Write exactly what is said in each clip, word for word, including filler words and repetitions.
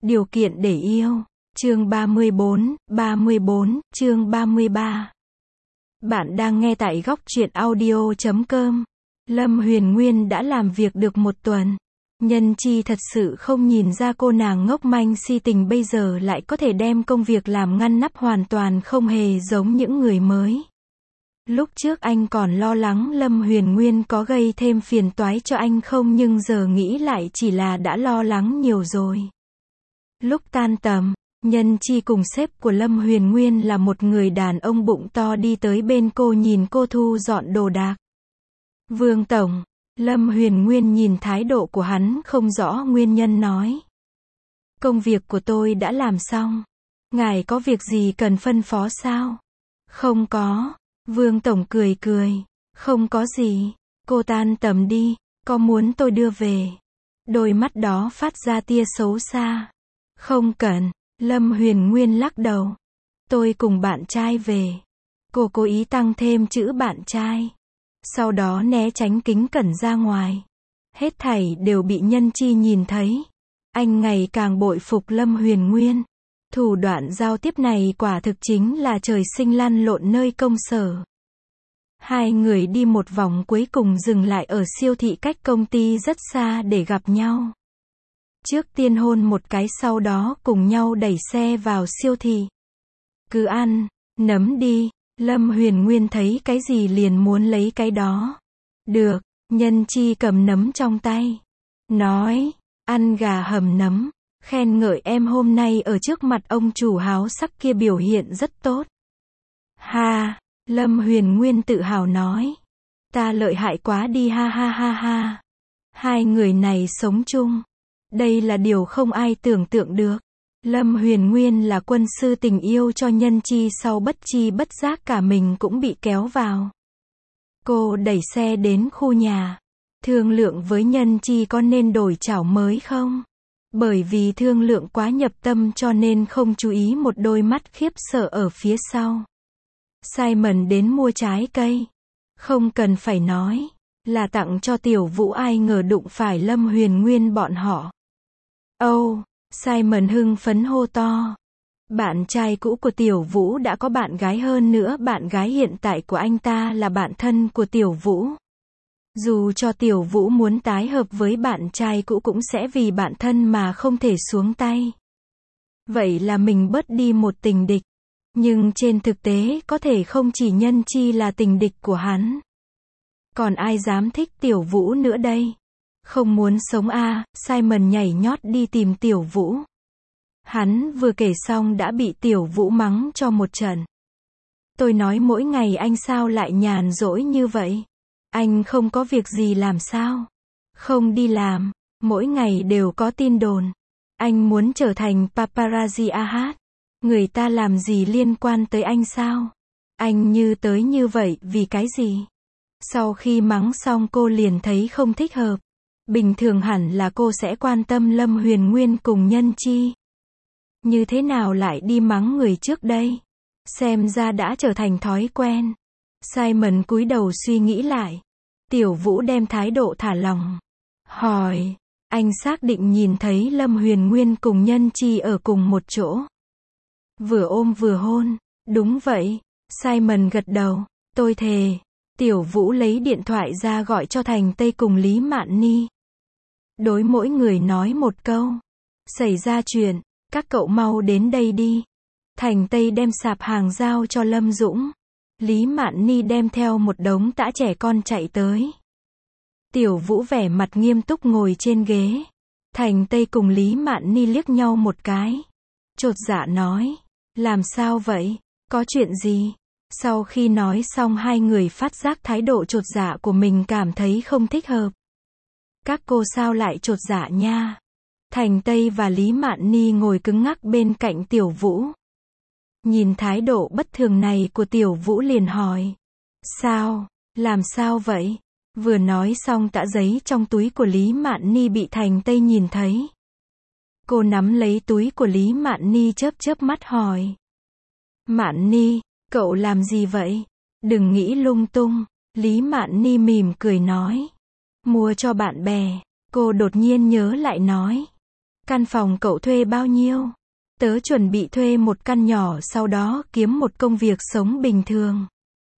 Điều kiện để yêu. Chương ba mươi bốn, ba mươi bốn, chương ba mươi ba. Bạn đang nghe tại góc truyện audio chấm com. Lâm Huyền Nguyên đã làm việc được một tuần. Nhân Chi thật sự không nhìn ra cô nàng ngốc manh si tình bây giờ lại có thể đem công việc làm ngăn nắp hoàn toàn không hề giống những người mới. Lúc trước anh còn lo lắng Lâm Huyền Nguyên có gây thêm phiền toái cho anh không, nhưng giờ nghĩ lại chỉ là đã lo lắng nhiều rồi. Lúc tan tầm, Nhân Chi cùng sếp của Lâm Huyền Nguyên là một người đàn ông bụng to đi tới bên cô nhìn cô thu dọn đồ đạc. Vương Tổng, Lâm Huyền Nguyên nhìn thái độ của hắn không rõ nguyên nhân nói. Công việc của tôi đã làm xong. Ngài có việc gì cần phân phó sao? Không có. Vương Tổng cười cười. Không có gì. Cô tan tầm đi. Có muốn tôi đưa về? Đôi mắt đó phát ra tia xấu xa. Không cần. Lâm Huyền Nguyên lắc đầu. Tôi cùng bạn trai về. Cô cố ý tăng thêm chữ bạn trai. Sau đó né tránh kính cẩn ra ngoài. Hết thảy đều bị Nhân Chi nhìn thấy. Anh ngày càng bội phục Lâm Huyền Nguyên. Thủ đoạn giao tiếp này quả thực chính là trời sinh lăn lộn nơi công sở. Hai người đi một vòng cuối cùng dừng lại ở siêu thị cách công ty rất xa để gặp nhau. Trước tiên hôn một cái, sau đó cùng nhau đẩy xe vào siêu thị. Cứ ăn nấm đi. Lâm Huyền Nguyên thấy cái gì liền muốn lấy cái đó. Được. Nhân Chi cầm nấm trong tay. Nói, ăn gà hầm nấm. Khen ngợi em hôm nay ở trước mặt ông chủ háo sắc kia biểu hiện rất tốt. Ha, Lâm Huyền Nguyên tự hào nói. Ta lợi hại quá đi ha ha ha ha. Hai người này sống chung. Đây là điều không ai tưởng tượng được. Lâm Huyền Nguyên là quân sư tình yêu cho Nhân Chi, sau bất chi bất giác cả mình cũng bị kéo vào. Cô đẩy xe đến khu nhà. Thương lượng với Nhân Chi có nên đổi chảo mới không? Bởi vì thương lượng quá nhập tâm cho nên không chú ý một đôi mắt khiếp sợ ở phía sau. Simon đến mua trái cây. Không cần phải nói. Là tặng cho Tiểu Vũ, ai ngờ đụng phải Lâm Huyền Nguyên bọn họ. Âu! Simon hưng phấn hô to. Bạn trai cũ của Tiểu Vũ đã có bạn gái, hơn nữa bạn gái hiện tại của anh ta là bạn thân của Tiểu Vũ. Dù cho Tiểu Vũ muốn tái hợp với bạn trai cũ cũng sẽ vì bạn thân mà không thể xuống tay. Vậy là mình bớt đi một tình địch. Nhưng trên thực tế có thể không chỉ Nhân Chi là tình địch của hắn. Còn ai dám thích Tiểu Vũ nữa đây? Không muốn sống à? Simon nhảy nhót đi tìm Tiểu Vũ. Hắn vừa kể xong đã bị Tiểu Vũ mắng cho một trận. Tôi nói mỗi ngày anh sao lại nhàn rỗi như vậy? Anh không có việc gì làm sao? Không đi làm, mỗi ngày đều có tin đồn. Anh muốn trở thành paparazzi à hát? Người ta làm gì liên quan tới anh sao? Anh như tới như vậy vì cái gì? Sau khi mắng xong cô liền thấy không thích hợp. Bình thường hẳn là cô sẽ quan tâm Lâm Huyền Nguyên cùng Nhân Chi. Như thế nào lại đi mắng người trước đây? Xem ra đã trở thành thói quen. Simon cúi đầu suy nghĩ lại. Tiểu Vũ đem thái độ thả lỏng. Hỏi, anh xác định nhìn thấy Lâm Huyền Nguyên cùng Nhân Chi ở cùng một chỗ? Vừa ôm vừa hôn. Đúng vậy. Simon gật đầu. Tôi thề. Tiểu Vũ lấy điện thoại ra gọi cho Thành Tây cùng Lý Mạn Ni. Đối mỗi người nói một câu. Xảy ra chuyện, các cậu mau đến đây đi. Thành Tây đem sạp hàng giao cho Lâm Dũng. Lý Mạn Ni đem theo một đống tã trẻ con chạy tới. Tiểu Vũ vẻ mặt nghiêm túc ngồi trên ghế. Thành Tây cùng Lý Mạn Ni liếc nhau một cái. Chột dạ nói. Làm sao vậy? Có chuyện gì? Sau khi nói xong hai người phát giác thái độ chột dạ của mình, cảm thấy không thích hợp. Các cô sao lại chột dạ nha? Thành Tây và Lý Mạn Ni ngồi cứng ngắc bên cạnh Tiểu Vũ. Nhìn thái độ bất thường này của Tiểu Vũ liền hỏi. Sao? Làm sao vậy? Vừa nói xong tã giấy trong túi của Lý Mạn Ni bị Thành Tây nhìn thấy. Cô nắm lấy túi của Lý Mạn Ni chớp chớp mắt hỏi. Mạn Ni, cậu làm gì vậy? Đừng nghĩ lung tung. Lý Mạn Ni mỉm cười nói. Mua cho bạn bè. Cô đột nhiên nhớ lại nói. Căn phòng cậu thuê bao nhiêu? Tớ chuẩn bị thuê một căn nhỏ sau đó kiếm một công việc sống bình thường.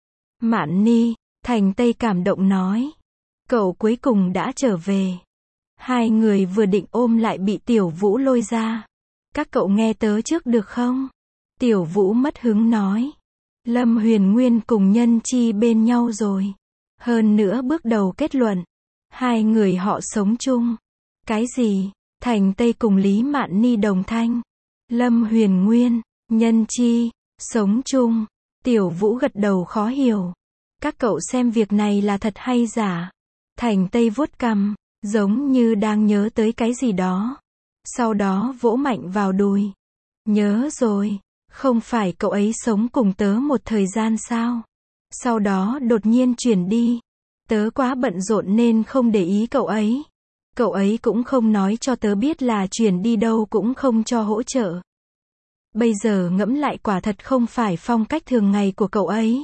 Mạn Ni, Thành Tây cảm động nói. Cậu cuối cùng đã trở về. Hai người vừa định ôm lại bị Tiểu Vũ lôi ra. Các cậu nghe tớ trước được không? Tiểu Vũ mất hứng nói. Lâm Huyền Nguyên cùng Nhân Chi bên nhau rồi. Hơn nữa bước đầu kết luận. Hai người họ sống chung. Cái gì? Thành Tây cùng Lý Mạn Ni đồng thanh. Lâm Huyền Nguyên, Nhân Chi, sống chung. Tiểu Vũ gật đầu khó hiểu. Các cậu xem việc này là thật hay giả? Thành Tây vuốt cằm, giống như đang nhớ tới cái gì đó. Sau đó vỗ mạnh vào đùi. Nhớ rồi, không phải cậu ấy sống cùng tớ một thời gian sao? Sau đó đột nhiên chuyển đi. Tớ quá bận rộn nên không để ý cậu ấy. Cậu ấy cũng không nói cho tớ biết là chuyển đi đâu, cũng không cho hỗ trợ. Bây giờ ngẫm lại quả thật không phải phong cách thường ngày của cậu ấy.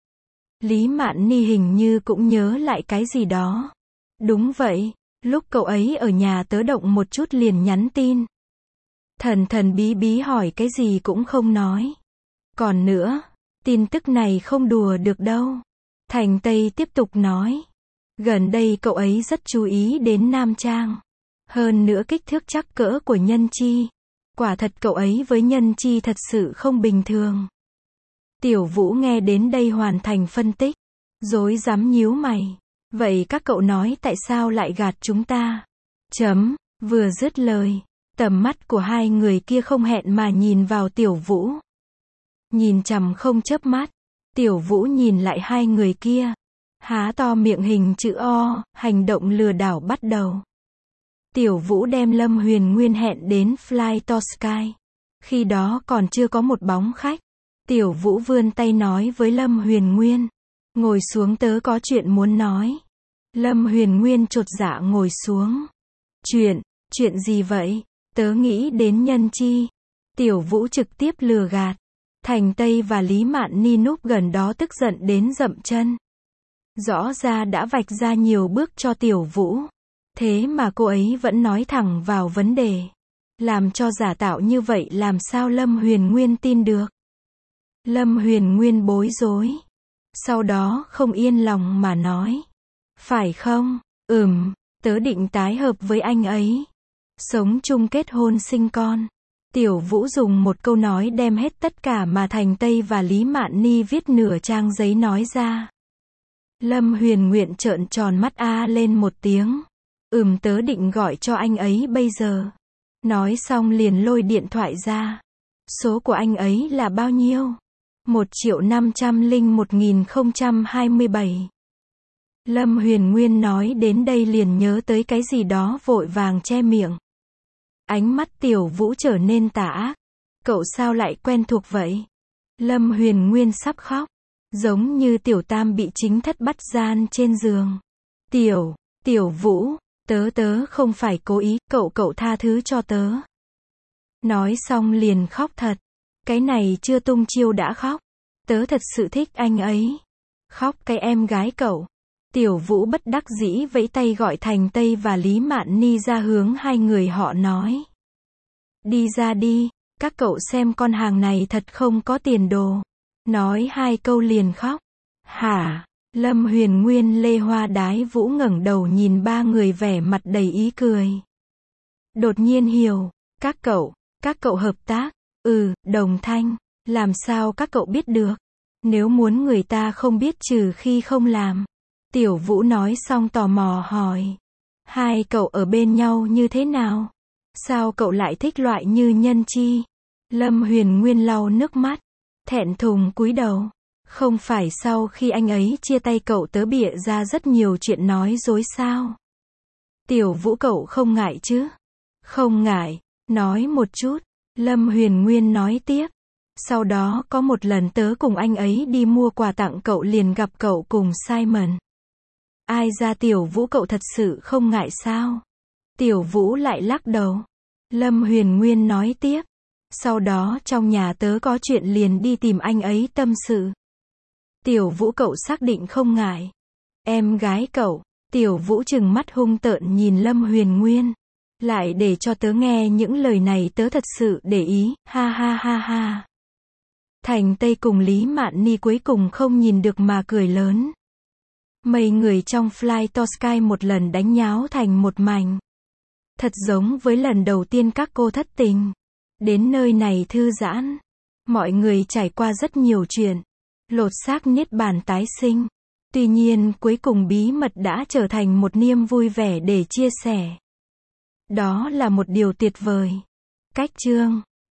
Lý Mạn Ni hình như cũng nhớ lại cái gì đó. Đúng vậy, lúc cậu ấy ở nhà tớ động một chút liền nhắn tin. Thần thần bí bí hỏi cái gì cũng không nói. Còn nữa, tin tức này không đùa được đâu. Thành Tây tiếp tục nói. Gần đây cậu ấy rất chú ý đến nam trang. Hơn nữa kích thước chắc cỡ của Nhân Chi. Quả thật cậu ấy với Nhân Chi thật sự không bình thường. Tiểu Vũ nghe đến đây hoàn thành phân tích. Rối rắm nhíu mày. Vậy các cậu nói tại sao lại gạt chúng ta? Chấm, vừa dứt lời. Tầm mắt của hai người kia không hẹn mà nhìn vào Tiểu Vũ. Nhìn chằm không chớp mắt. Tiểu Vũ nhìn lại hai người kia. Há to miệng hình chữ O, hành động lừa đảo bắt đầu. Tiểu Vũ đem Lâm Huyền Nguyên hẹn đến Fly to Sky. Khi đó còn chưa có một bóng khách. Tiểu Vũ vươn tay nói với Lâm Huyền Nguyên. Ngồi xuống, tớ có chuyện muốn nói. Lâm Huyền Nguyên chột dạ ngồi xuống. Chuyện, chuyện gì vậy? Tớ nghĩ đến Nhân Chi. Tiểu Vũ trực tiếp lừa gạt. Thành Tây và Lý Mạn Ni núp gần đó tức giận đến dậm chân. Rõ ra đã vạch ra nhiều bước cho Tiểu Vũ. Thế mà cô ấy vẫn nói thẳng vào vấn đề. Làm cho giả tạo như vậy làm sao Lâm Huyền Nguyên tin được? Lâm Huyền Nguyên bối rối. Sau đó không yên lòng mà nói. Phải không? Ừm, tớ định tái hợp với anh ấy. Sống chung kết hôn sinh con. Tiểu Vũ dùng một câu nói đem hết tất cả mà Thành Tây và Lý Mạn Ni viết nửa trang giấy nói ra. Lâm Huyền Nguyện trợn tròn mắt a lên một tiếng. Ừm, tớ định gọi cho anh ấy bây giờ. Nói xong liền lôi điện thoại ra. Số của anh ấy là bao nhiêu? Một triệu năm trăm linh một nghìn không trăm hai mươi bảy. Lâm Huyền Nguyên nói đến đây liền nhớ tới cái gì đó vội vàng che miệng. Ánh mắt Tiểu Vũ trở nên tà ác. Cậu sao lại quen thuộc vậy? Lâm Huyền Nguyên sắp khóc. Giống như Tiểu Tam bị chính thất bắt gian trên giường. Tiểu, Tiểu Vũ, tớ tớ không phải cố ý, cậu cậu tha thứ cho tớ. Nói xong liền khóc thật. Cái này chưa tung chiêu đã khóc. Tớ thật sự thích anh ấy. Khóc cái em gái cậu. Tiểu Vũ bất đắc dĩ vẫy tay gọi Thành Tây và Lý Mạn Ni ra hướng hai người họ nói. Đi ra đi, các cậu xem con hàng này thật không có tiền đồ. Nói hai câu liền khóc. Hả? Lâm Huyền Nguyên lê hoa đái vũ ngẩng đầu nhìn ba người vẻ mặt đầy ý cười. Đột nhiên hiểu, các cậu, các cậu hợp tác. Ừ, đồng thanh. Làm sao các cậu biết được? Nếu muốn người ta không biết trừ khi không làm. Tiểu Vũ nói xong tò mò hỏi. Hai cậu ở bên nhau như thế nào? Sao cậu lại thích loại như Nhân Chi? Lâm Huyền Nguyên lau nước mắt. Thẹn thùng cúi đầu. Không phải sau khi anh ấy chia tay cậu tớ bịa ra rất nhiều chuyện nói dối sao? Tiểu Vũ, cậu không ngại chứ? Không ngại. Nói một chút. Lâm Huyền Nguyên nói tiếp. Sau đó có một lần tớ cùng anh ấy đi mua quà tặng cậu liền gặp cậu cùng Simon. Ai ra? Tiểu Vũ, cậu thật sự không ngại sao? Tiểu Vũ lại lắc đầu. Lâm Huyền Nguyên nói tiếp. Sau đó trong nhà tớ có chuyện liền đi tìm anh ấy tâm sự. Tiểu Vũ, cậu xác định không ngại? Em gái cậu. Tiểu Vũ trừng mắt hung tợn nhìn Lâm Huyền Nguyên. Lại để cho tớ nghe những lời này tớ thật sự để ý, ha ha ha ha. Thành Tây cùng Lý Mạn Ni cuối cùng không nhìn được mà cười lớn. Mấy người trong Fly to Sky một lần đánh nháo thành một mảnh. Thật giống với lần đầu tiên các cô thất tình. Đến nơi này thư giãn. Mọi người trải qua rất nhiều chuyện. Lột xác niết bàn tái sinh. Tuy nhiên cuối cùng bí mật đã trở thành một niềm vui vẻ để chia sẻ. Đó là một điều tuyệt vời. Cách chương